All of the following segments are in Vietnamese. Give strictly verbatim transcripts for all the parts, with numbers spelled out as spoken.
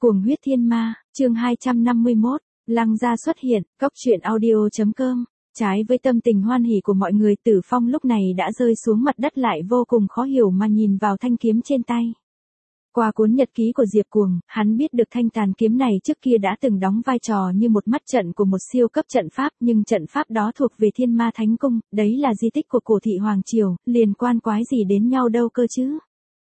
Cuồng huyết thiên ma, chương hai trăm năm mươi mốt, Lăng gia xuất hiện, cốc truyện audio.com. Trái với tâm tình hoan hỉ của mọi người, Tử Phong lúc này đã rơi xuống mặt đất lại vô cùng khó hiểu mà nhìn vào thanh kiếm trên tay. Qua cuốn nhật ký của Diệp Cuồng, hắn biết được thanh tàn kiếm này trước kia đã từng đóng vai trò như một mắt trận của một siêu cấp trận pháp, nhưng trận pháp đó thuộc về Thiên Ma Thánh Cung, đấy là di tích của cổ thị Hoàng Triều, liên quan quái gì đến nhau đâu cơ chứ.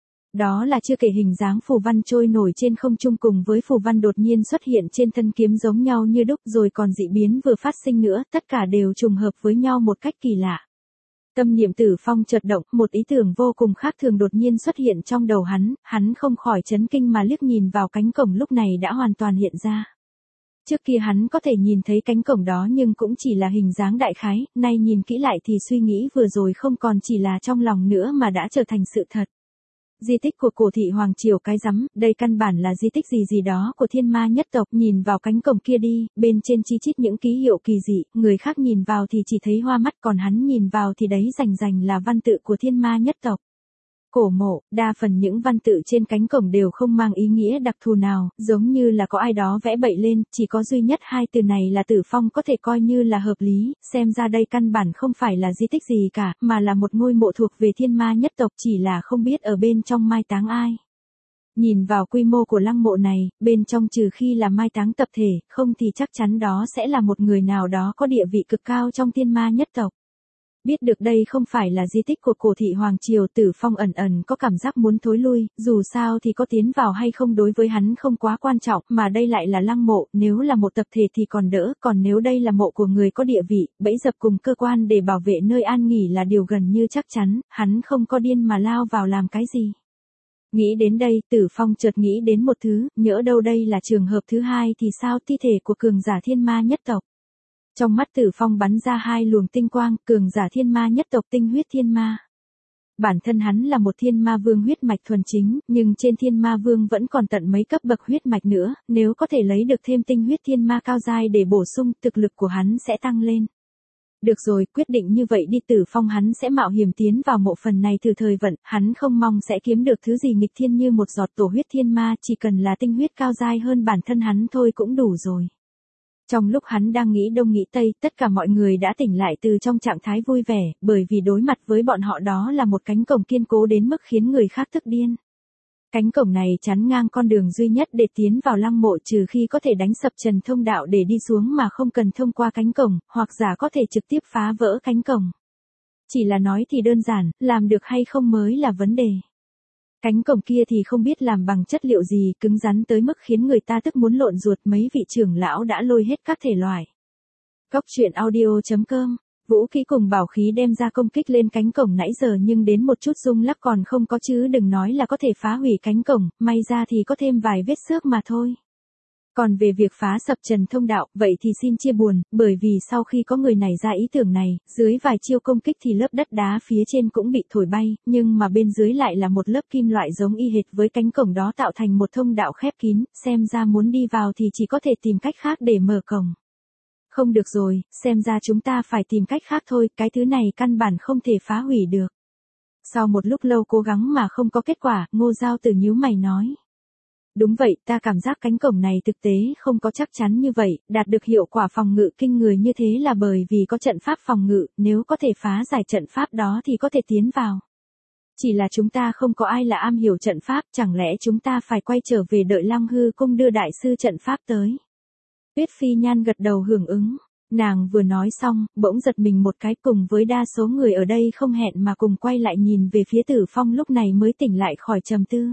Đó là chưa kể hình dáng phù văn trôi nổi trên không trung cùng với phù văn đột nhiên xuất hiện trên thân kiếm giống nhau như đúc, rồi còn dị biến vừa phát sinh nữa, tất cả đều trùng hợp với nhau một cách kỳ lạ. Tâm niệm Tử Phong chợt động, một ý tưởng vô cùng khác thường đột nhiên xuất hiện trong đầu hắn, hắn không khỏi chấn kinh mà liếc nhìn vào cánh cổng lúc này đã hoàn toàn hiện ra. Trước kia hắn có thể nhìn thấy cánh cổng đó nhưng cũng chỉ là hình dáng đại khái, nay nhìn kỹ lại thì suy nghĩ vừa rồi không còn chỉ là trong lòng nữa mà đã trở thành sự thật. Di tích của cổ thị Hoàng Triều cái rắm, đây căn bản là di tích gì gì đó của Thiên Ma nhất tộc, nhìn vào cánh cổng kia đi, bên trên chi chít những ký hiệu kỳ dị, người khác nhìn vào thì chỉ thấy hoa mắt, còn hắn nhìn vào thì đấy rành rành là văn tự của Thiên Ma nhất tộc. Cổ mộ, đa phần những văn tự trên cánh cổng đều không mang ý nghĩa đặc thù nào, giống như là có ai đó vẽ bậy lên, chỉ có duy nhất hai từ này là Tử Phong có thể coi như là hợp lý, xem ra đây căn bản không phải là di tích gì cả, mà là một ngôi mộ thuộc về Thiên Ma nhất tộc, chỉ là không biết ở bên trong mai táng ai. Nhìn vào quy mô của lăng mộ này, bên trong trừ khi là mai táng tập thể, không thì chắc chắn đó sẽ là một người nào đó có địa vị cực cao trong Thiên Ma nhất tộc. Biết được đây không phải là di tích của cổ thị Hoàng Triều, Tử Phong ẩn ẩn có cảm giác muốn thối lui, dù sao thì có tiến vào hay không đối với hắn không quá quan trọng, mà đây lại là lăng mộ, nếu là một tập thể thì còn đỡ, còn nếu đây là mộ của người có địa vị, bẫy dập cùng cơ quan để bảo vệ nơi an nghỉ là điều gần như chắc chắn, hắn không có điên mà lao vào làm cái gì. Nghĩ đến đây, Tử Phong chợt nghĩ đến một thứ, nhỡ đâu đây là trường hợp thứ hai thì sao, thi thể của cường giả Thiên Ma nhất tộc. Trong mắt Tử Phong bắn ra hai luồng tinh quang, cường giả Thiên Ma nhất tộc tinh huyết thiên ma. Bản thân hắn là một Thiên Ma Vương huyết mạch thuần chính, nhưng trên Thiên Ma Vương vẫn còn tận mấy cấp bậc huyết mạch nữa, nếu có thể lấy được thêm tinh huyết thiên ma cao giai để bổ sung, thực lực của hắn sẽ tăng lên. Được rồi, quyết định như vậy đi, Tử Phong hắn sẽ mạo hiểm tiến vào mộ phần này thử thời vận, hắn không mong sẽ kiếm được thứ gì nghịch thiên như một giọt tổ huyết thiên ma, chỉ cần là tinh huyết cao giai hơn bản thân hắn thôi cũng đủ rồi. Trong lúc hắn đang nghĩ đông nghĩ tây, tất cả mọi người đã tỉnh lại từ trong trạng thái vui vẻ, bởi vì đối mặt với bọn họ đó là một cánh cổng kiên cố đến mức khiến người khác tức điên. Cánh cổng này chắn ngang con đường duy nhất để tiến vào lăng mộ, trừ khi có thể đánh sập trần thông đạo để đi xuống mà không cần thông qua cánh cổng, hoặc giả có thể trực tiếp phá vỡ cánh cổng. Chỉ là nói thì đơn giản, làm được hay không mới là vấn đề. Cánh cổng kia thì không biết làm bằng chất liệu gì, cứng rắn tới mức khiến người ta tức muốn lộn ruột, mấy vị trưởng lão đã lôi hết các thể loại. Cốc truyện audio.com. Vũ khí cùng bảo khí đem ra công kích lên cánh cổng nãy giờ nhưng đến một chút rung lắc còn không có chứ đừng nói là có thể phá hủy cánh cổng, may ra thì có thêm vài vết xước mà thôi. Còn về việc phá sập trần thông đạo, vậy thì xin chia buồn, bởi vì sau khi có người này ra ý tưởng này, dưới vài chiêu công kích thì lớp đất đá phía trên cũng bị thổi bay, nhưng mà bên dưới lại là một lớp kim loại giống y hệt với cánh cổng đó tạo thành một thông đạo khép kín, xem ra muốn đi vào thì chỉ có thể tìm cách khác để mở cổng. Không được rồi, xem ra chúng ta phải tìm cách khác thôi, cái thứ này căn bản không thể phá hủy được. Sau một lúc lâu cố gắng mà không có kết quả, Ngô Giao Tử nhíu mày nói. Đúng vậy, ta cảm giác cánh cổng này thực tế không có chắc chắn như vậy, đạt được hiệu quả phòng ngự kinh người như thế là bởi vì có trận pháp phòng ngự, nếu có thể phá giải trận pháp đó thì có thể tiến vào. Chỉ là chúng ta không có ai là am hiểu trận pháp, chẳng lẽ chúng ta phải quay trở về đợi Lăng Hư Cung đưa đại sư trận pháp tới. Tuyết Phi Nhan gật đầu hưởng ứng, nàng vừa nói xong, bỗng giật mình một cái, cùng với đa số người ở đây không hẹn mà cùng quay lại nhìn về phía Tử Phong lúc này mới tỉnh lại khỏi trầm tư.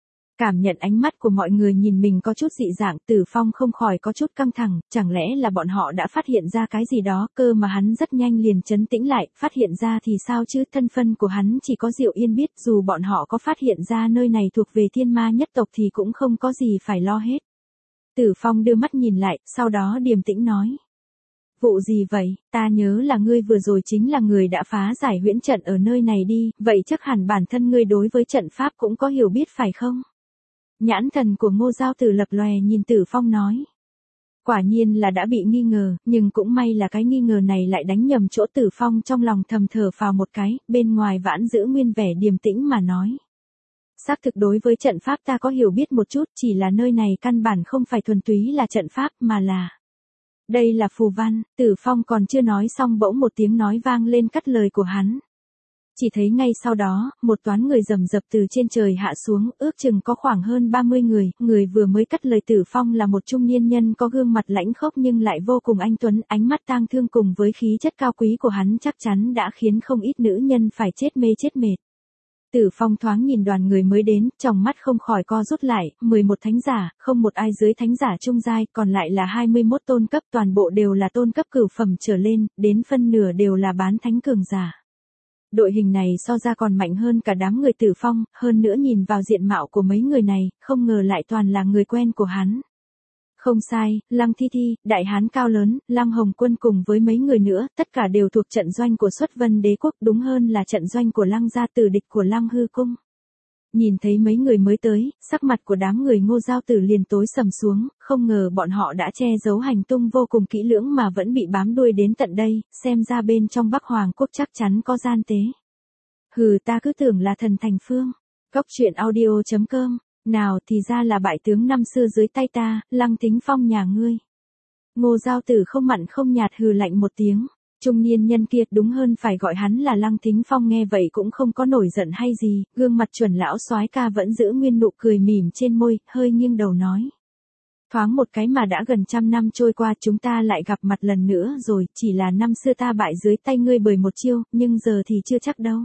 Cảm nhận ánh mắt của mọi người nhìn mình có chút dị dạng, Tử Phong không khỏi có chút căng thẳng, chẳng lẽ là bọn họ đã phát hiện ra cái gì đó, cơ mà hắn rất nhanh liền trấn tĩnh lại, phát hiện ra thì sao chứ, thân phân của hắn chỉ có Diệu Yên biết, dù bọn họ có phát hiện ra nơi này thuộc về Thiên Ma nhất tộc thì cũng không có gì phải lo hết. Tử Phong đưa mắt nhìn lại, sau đó điềm tĩnh nói. Vụ gì vậy, ta nhớ là ngươi vừa rồi chính là người đã phá giải huyễn trận ở nơi này đi, vậy chắc hẳn bản thân ngươi đối với trận pháp cũng có hiểu biết phải không? Nhãn thần của Ngô Giao Tử lập lòe nhìn Tử Phong nói. Quả nhiên là đã bị nghi ngờ, nhưng cũng may là cái nghi ngờ này lại đánh nhầm chỗ, Tử Phong trong lòng thầm thở phào một cái, bên ngoài vẫn giữ nguyên vẻ điềm tĩnh mà nói. Xác thực đối với trận pháp ta có hiểu biết một chút, chỉ là nơi này căn bản không phải thuần túy là trận pháp mà là... Đây là phù văn. Tử Phong còn chưa nói xong bỗng một tiếng nói vang lên cắt lời của hắn. Chỉ thấy ngay sau đó, một toán người rầm rập từ trên trời hạ xuống, ước chừng có khoảng hơn ba mươi người, người vừa mới cắt lời Tử Phong là một trung niên nhân có gương mặt lãnh khốc nhưng lại vô cùng anh tuấn, ánh mắt tang thương cùng với khí chất cao quý của hắn chắc chắn đã khiến không ít nữ nhân phải chết mê chết mệt. Tử Phong thoáng nhìn đoàn người mới đến, trong mắt không khỏi co rút lại, mười một thánh giả, không một ai dưới thánh giả trung giai, còn lại là hai mươi mốt tôn cấp, toàn bộ đều là tôn cấp cửu phẩm trở lên, đến phân nửa đều là bán thánh cường giả. Đội hình này so ra còn mạnh hơn cả đám người Tử Phong, hơn nữa nhìn vào diện mạo của mấy người này, không ngờ lại toàn là người quen của hắn. Không sai, Lăng Thi Thi, đại hán cao lớn, Lăng Hồng Quân cùng với mấy người nữa, tất cả đều thuộc trận doanh của Xuất Vân Đế quốc, đúng hơn là trận doanh của Lăng gia, tử địch của Lăng Hư Cung. Nhìn thấy mấy người mới tới, sắc mặt của đám người Ngô Giao Tử liền tối sầm xuống, không ngờ bọn họ đã che giấu hành tung vô cùng kỹ lưỡng mà vẫn bị bám đuôi đến tận đây, xem ra bên trong Bắc Hoàng quốc chắc chắn có gian tế. Hừ, ta cứ tưởng là thần thành phương. Cóc truyện audio chấm com. Nào thì ra là bại tướng năm xưa dưới tay ta, Lăng Thính Phong nhà ngươi. Ngô Giao Tử không mặn không nhạt hừ lạnh một tiếng. Trung niên nhân kia, đúng hơn phải gọi hắn là Lăng Thính Phong, nghe vậy cũng không có nổi giận hay gì, gương mặt chuẩn lão soái ca vẫn giữ nguyên nụ cười mỉm trên môi, hơi nghiêng đầu nói. Thoáng một cái mà đã gần trăm năm trôi qua, chúng ta lại gặp mặt lần nữa rồi, chỉ là năm xưa ta bại dưới tay ngươi bởi một chiêu, nhưng giờ thì chưa chắc đâu.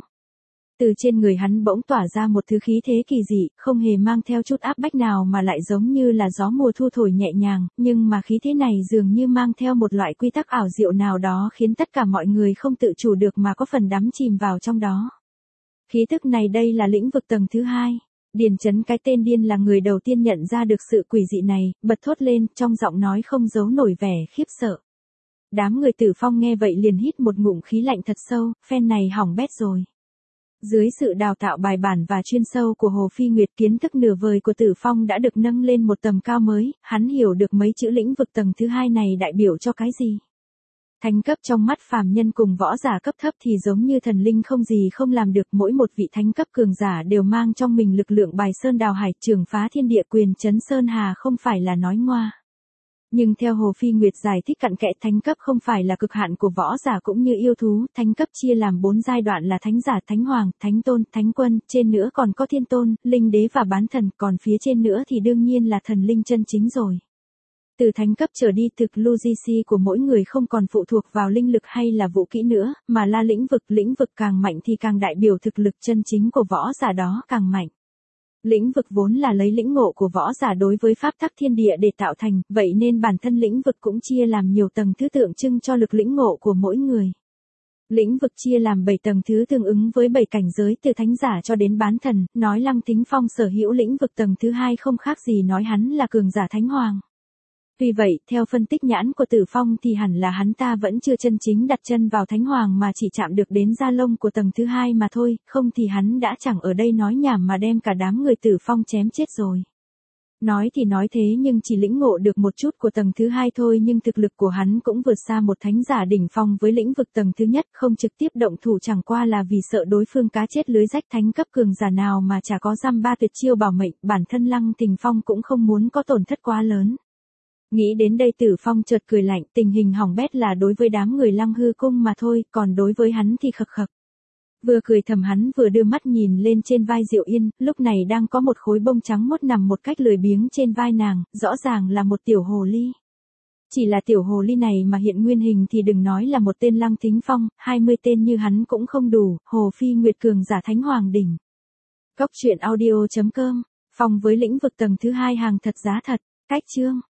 Từ trên người hắn bỗng tỏa ra một thứ khí thế kỳ dị, không hề mang theo chút áp bách nào mà lại giống như là gió mùa thu thổi nhẹ nhàng, nhưng mà khí thế này dường như mang theo một loại quy tắc ảo diệu nào đó khiến tất cả mọi người không tự chủ được mà có phần đắm chìm vào trong đó. Khí tức này đây là lĩnh vực tầng thứ hai. Điền Chấn cái tên điên là người đầu tiên nhận ra được sự quỷ dị này, bật thốt lên, trong giọng nói không giấu nổi vẻ khiếp sợ. Đám người Tử Phong nghe vậy liền hít một ngụm khí lạnh thật sâu, phen này hỏng bét rồi. Dưới sự đào tạo bài bản và chuyên sâu của Hồ Phi Nguyệt, kiến thức nửa vời của Tử Phong đã được nâng lên một tầm cao mới, hắn hiểu được mấy chữ lĩnh vực tầng thứ hai này đại biểu cho cái gì. Thánh cấp trong mắt phàm nhân cùng võ giả cấp thấp thì giống như thần linh không gì không làm được, mỗi một vị thánh cấp cường giả đều mang trong mình lực lượng bài sơn đào hải, trường phá thiên địa, quyền chấn sơn hà, không phải là nói ngoa. Nhưng theo Hồ Phi Nguyệt giải thích cặn kẽ, thánh cấp không phải là cực hạn của võ giả cũng như yêu thú, thánh cấp chia làm bốn giai đoạn là thánh giả, thánh hoàng, thánh tôn, thánh quân, trên nữa còn có thiên tôn, linh đế và bán thần, còn phía trên nữa thì đương nhiên là thần linh chân chính rồi. Từ thánh cấp trở đi, thực lực của mỗi người không còn phụ thuộc vào linh lực hay là vũ kỹ nữa, mà là lĩnh vực, lĩnh vực càng mạnh thì càng đại biểu thực lực chân chính của võ giả đó càng mạnh. Lĩnh vực vốn là lấy lĩnh ngộ của võ giả đối với pháp tắc thiên địa để tạo thành, vậy nên bản thân lĩnh vực cũng chia làm nhiều tầng thứ tượng trưng cho lực lĩnh ngộ của mỗi người. Lĩnh vực chia làm bảy tầng thứ tương ứng với bảy cảnh giới từ thánh giả cho đến bán thần, nói Lăng Thính Phong sở hữu lĩnh vực tầng thứ hai không khác gì nói hắn là cường giả thánh hoàng. Tuy vậy, theo phân tích nhãn của Tử Phong thì hẳn là hắn ta vẫn chưa chân chính đặt chân vào thánh hoàng mà chỉ chạm được đến da lông của tầng thứ hai mà thôi, không thì hắn đã chẳng ở đây nói nhảm mà đem cả đám người Tử Phong chém chết rồi. Nói thì nói thế nhưng chỉ lĩnh ngộ được một chút của tầng thứ hai thôi, nhưng thực lực của hắn cũng vượt xa một thánh giả đỉnh phong với lĩnh vực tầng thứ nhất, không trực tiếp động thủ chẳng qua là vì sợ đối phương cá chết lưới rách, thánh cấp cường giả nào mà chả có dăm ba tuyệt chiêu bảo mệnh, bản thân Lăng Thính Phong cũng không muốn có tổn thất quá lớn. Nghĩ đến đây Tử Phong chợt cười lạnh, tình hình hỏng bét là đối với đám người Lăng Hư Cung mà thôi, còn đối với hắn thì khập khập. Vừa cười thầm hắn vừa đưa mắt nhìn lên trên vai Diệu Yên, lúc này đang có một khối bông trắng mốt nằm một cách lười biếng trên vai nàng, rõ ràng là một tiểu hồ ly. Chỉ là tiểu hồ ly này mà hiện nguyên hình thì đừng nói là một tên Lăng Thính Phong, hai mươi tên như hắn cũng không đủ, Hồ Phi Nguyệt cường giả thánh hoàng đỉnh. Cóc truyện audio chấm com, phong với lĩnh vực tầng thứ hai hàng thật giá thật, cách chương.